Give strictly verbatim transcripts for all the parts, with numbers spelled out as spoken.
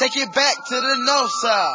take it back to the north side.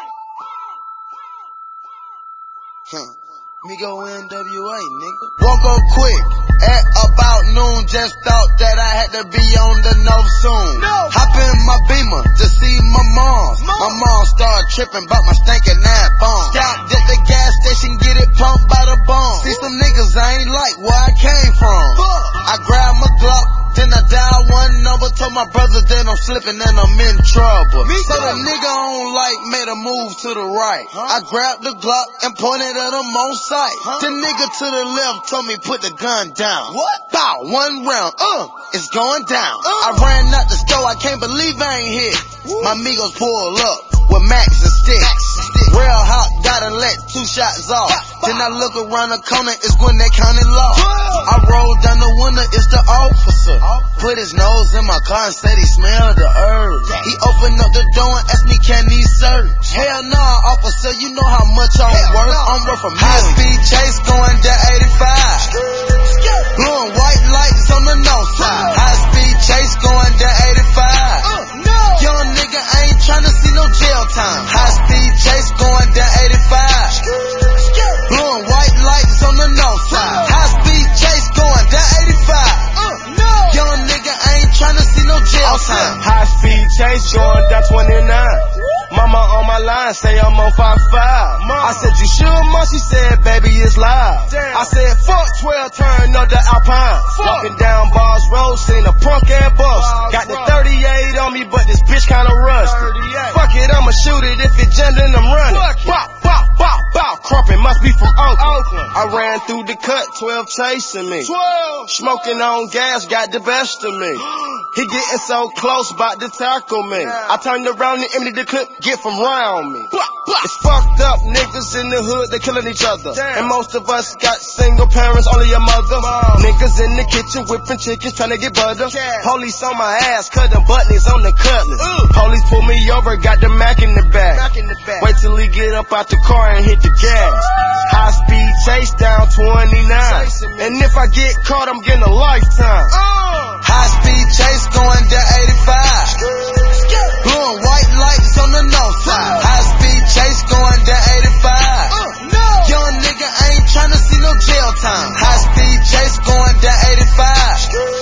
Huh. Migo N W A, nigga. Woke up quick at about noon, just thought that I had to be on the north soon. No. Hop in my Beamer to see my moms. Mom. My mom started tripping about my stinking ass bomb. Stopped at the gas station, get it pumped by the bomb. See some niggas I ain't like where I came from. Fuck. I grabbed my Glock, then I dialed one number, told my brother that I'm slipping and I'm in trouble. Me so the nigga on like made a move to the right. Huh? I grabbed the Glock and pointed at him on sight. Huh? The nigga to the left told me put the gun down. What? Bow, one round, uh, it's going down. Uh. I ran out the store, I can't believe I ain't hit. Woo. My Migos pull up with Max and sticks. Max and sticks. Real hot, gotta let two shots off. Bah, bah. Then I look around the corner, it's when they counted law. Whoa. I roll down the window, it's the officer. officer. Put his nose in my car and said he smelled the herbs. Yeah. He opened up the door and asked me, can he search? Hell nah, officer, you know how much I'm Hell worth. Nah. I'm worth a million. High speed chase going to eighty-five. Blue and white lights on the north side. High speed chase going to eighty-five. Uh, no. Young nigga ain't tryna see no jail time. High speed chase going to eighty-five. Blue and white lights on the north side. High speed chase going to eighty-five. Uh, no. Young nigga ain't tryna see no jail time. High speed chase going to twenty-nine. Mama on my line say I'm on five five. I said you sure, Mom? She said baby it's live. Damn. I said fuck twelve, turn up the Alpine. Fuck. Walking down Bars Road, seen a punk ass bus. Wow, got the thirty-eight on me, but this bitch kinda rusty. Fuck it, I'ma shoot it if it jammed and I'm running. Bop, bop, bop, bop. Crumpin' must be from Oakland. Oakland. I ran through the cut, twelve chasing me. twelve. Smoking on gas, got the best of me. He getting so close, bout to tackle me. Yeah. I turned around and emptied the clip, get from round me. Blah, blah. It's fucked up niggas in the hood, they killing each other. Damn. And most of us got single parents, only your mother. Mom. Niggas in the kitchen whipping chickens, trying to get butter. Yeah. Police on my ass, cutting buttons on the cutlass. Ooh. Police pull me over, got the Mac in the back. Mac in the back. Wait till he get up out the car and hit the gas. High speed chase down twenty-nine. And if I get caught, I'm getting a lifetime. Uh. High speed chase going to eighty-five. Blue and white lights on the north side. High speed chase going to eighty-five. Uh, no. Young nigga ain't tryna see no jail time. High speed chase going to eighty-five.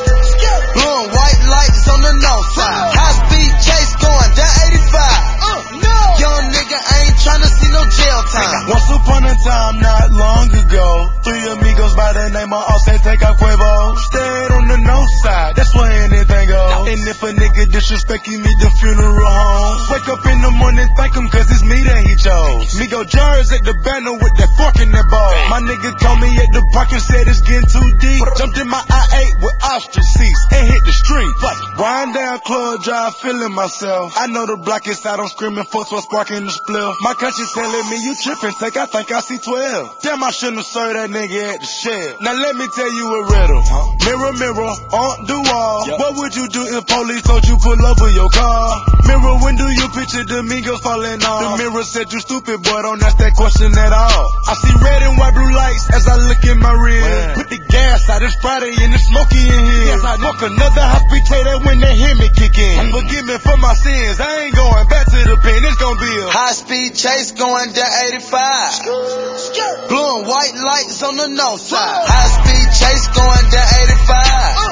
Blue and white lights on the north side. High speed chase going to eighty-five. Uh, no. Young nigga ain't tryna see no jail time. Once upon a time, not long ago, three amigos by the name of Austin take a Quavo. Stayed on the north side, that's where anything goes. And if a nigga disrespect you, meet the funeral home. Wake up in the morning, thank him cause it's me that he chose. Migo Jars at the banner with that fork in that ball. My nigga called me at the park and said it's getting too deep. Jumped in my I eight with ostrich seats and hit the street. Wind down Club Drive, feeling myself. I know the block is out, I'm screaming folks while sparking the spliff. My country's telling me you tripping, take I think I see twelve. Damn, I shouldn't have served that nigga at the shed. Now let me tell you a riddle. Huh? Mirror, mirror, on the wall. Yep. What would you do if police told you pull over your car? Mirror, when do you picture the Migos falling off? The mirror said you stupid, boy, don't ask that question at all. I see red and white blue lights as I look in my rear. Man. Put the gas out, it's Friday and it's smoky in here. Yes, I smoke another high speed tater when they hear me kick in. Forgive me for my sins, I ain't going back to the pen, it's gonna be a high speed chase going to eighty-five. Blue and white lights on the north side. High speed chase going to eighty-five.